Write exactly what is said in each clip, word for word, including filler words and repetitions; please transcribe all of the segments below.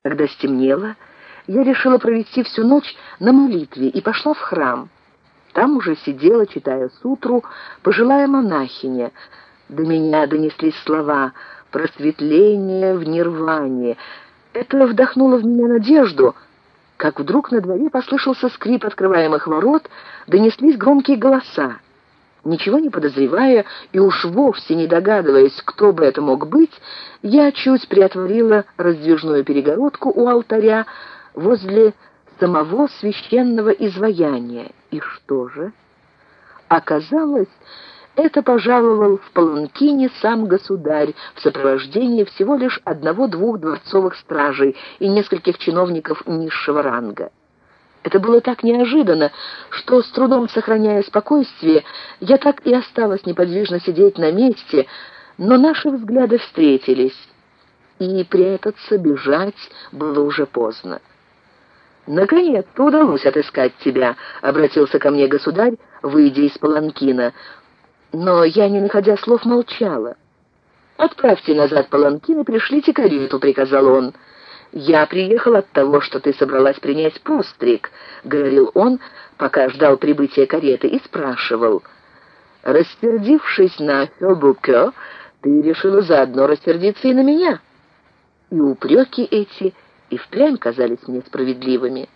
Когда стемнело, я решила провести всю ночь на молитве и пошла в храм. Там уже сидела, читая сутру, пожилая монахиня. До меня донеслись слова «просветление в нирване». Это вдохнуло в меня надежду, как вдруг на дворе послышался скрип открываемых ворот, донеслись громкие голоса. Ничего не подозревая и уж вовсе не догадываясь, кто бы это мог быть, я чуть приотворила раздвижную перегородку у алтаря возле самого священного изваяния. И что же? Оказалось, это пожаловал в паланкине сам государь в сопровождении всего лишь одного-двух дворцовых стражей и нескольких чиновников низшего ранга. Это было так неожиданно, что, с трудом сохраняя спокойствие, я так и осталась неподвижно сидеть на месте, но наши взгляды встретились, и прятаться, бежать было уже поздно. «Наконец-то удалось отыскать тебя», — обратился ко мне государь, выйдя из паланкина. Но я, не находя слов, молчала. «Отправьте назад паланкин и пришлите карету», — приказал он. «Я приехал от того, что ты собралась принять постриг», — говорил он, пока ждал прибытия кареты, и спрашивал. «Рассердившись на Хёбукё, ты решила заодно рассердиться и на меня». И упреки эти и впрямь казались мне справедливыми.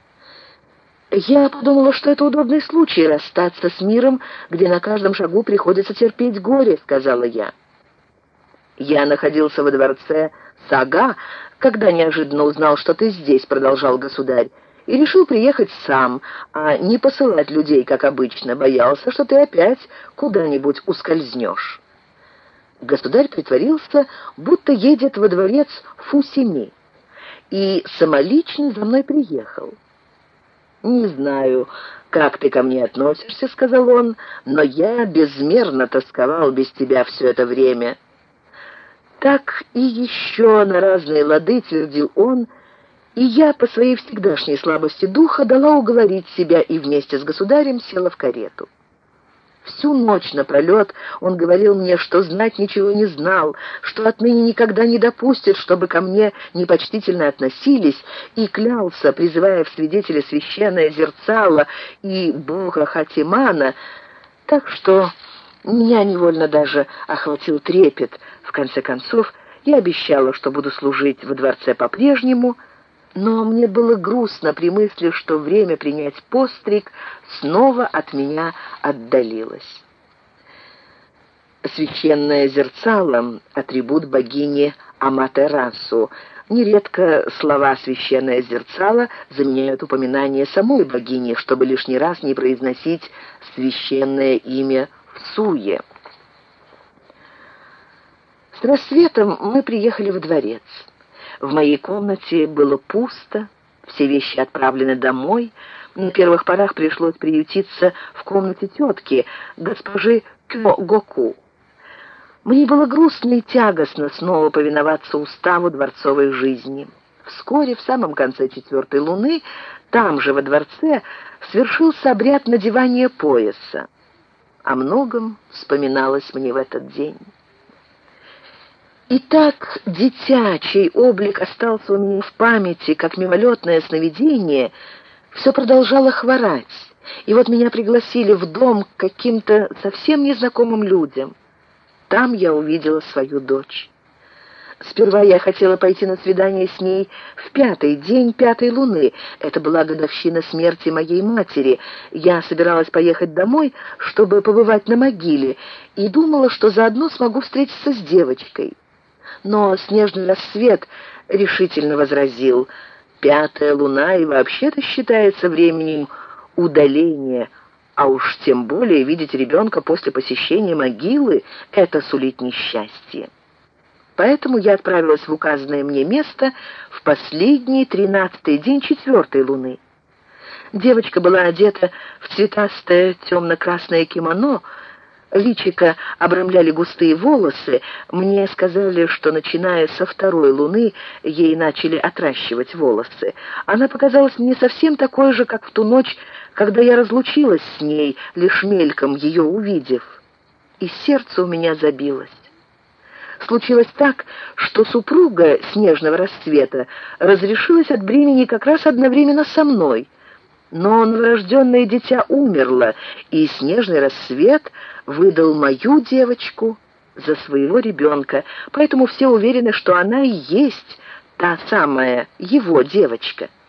Я подумала, что это удобный случай расстаться с миром, где на каждом шагу приходится терпеть горе, — сказала я. «Я находился во дворце Сага, когда неожиданно узнал, что ты здесь», — продолжал государь, «и решил приехать сам, а не посылать людей, как обычно, боялся, что ты опять куда-нибудь ускользнешь». Государь притворился, будто едет во дворец Фусими, и самолично за мной приехал. «Не знаю, как ты ко мне относишься, — сказал он, — но я безмерно тосковал без тебя все это время». Так и еще на разные лады твердил он, и я по своей всегдашней слабости духа дала уговорить себя и вместе с государем села в карету. Всю ночь напролет он говорил мне, что знать ничего не знал, что отныне никогда не допустит, чтобы ко мне непочтительно относились, и клялся, призывая в свидетели священное зерцало и бога Хатимана, так что меня невольно даже охватил трепет. В конце концов, я обещала, что буду служить во дворце по-прежнему, но мне было грустно при мысли, что время принять постриг снова от меня отдалилось. Священное зерцало — атрибут богини Аматерасу. Нередко слова «священное зерцало» заменяют упоминание самой богини, чтобы лишний раз не произносить священное имя в суе. С рассветом мы приехали во дворец. В моей комнате было пусто, все вещи отправлены домой. На первых порах пришлось приютиться в комнате тетки, госпожи Кёгоку. Мне было грустно и тягостно снова повиноваться уставу дворцовой жизни. Вскоре, в самом конце четвертой луны, там же во дворце свершился обряд надевания пояса. О многом вспоминалось мне в этот день. И так дитя, чей облик остался у меня в памяти, как мимолетное сновидение, все продолжало хворать. И вот меня пригласили в дом к каким-то совсем незнакомым людям. Там я увидела свою дочь. Сперва я хотела пойти на свидание с ней в пятый день пятой луны. Это была годовщина смерти моей матери. Я собиралась поехать домой, чтобы побывать на могиле, и думала, что заодно смогу встретиться с девочкой. Но снежный рассвет решительно возразил: пятая луна и вообще-то считается временем удаления, а уж тем более видеть ребенка после посещения могилы — это сулит несчастье. Поэтому я отправилась в указанное мне место в последний тринадцатый день четвертой луны. Девочка была одета в цветастое темно-красное кимоно, личико обрамляли густые волосы. Мне сказали, что, начиная со второй луны, ей начали отращивать волосы. Она показалась мне совсем такой же, как в ту ночь, когда я разлучилась с ней, лишь мельком ее увидев. И сердце у меня забилось. Случилось так, что супруга Снежного Рассвета разрешилась от бремени как раз одновременно со мной. Но новорожденное дитя умерло, и Снежный Рассвет выдал мою девочку за своего ребенка, поэтому все уверены, что она и есть та самая его девочка.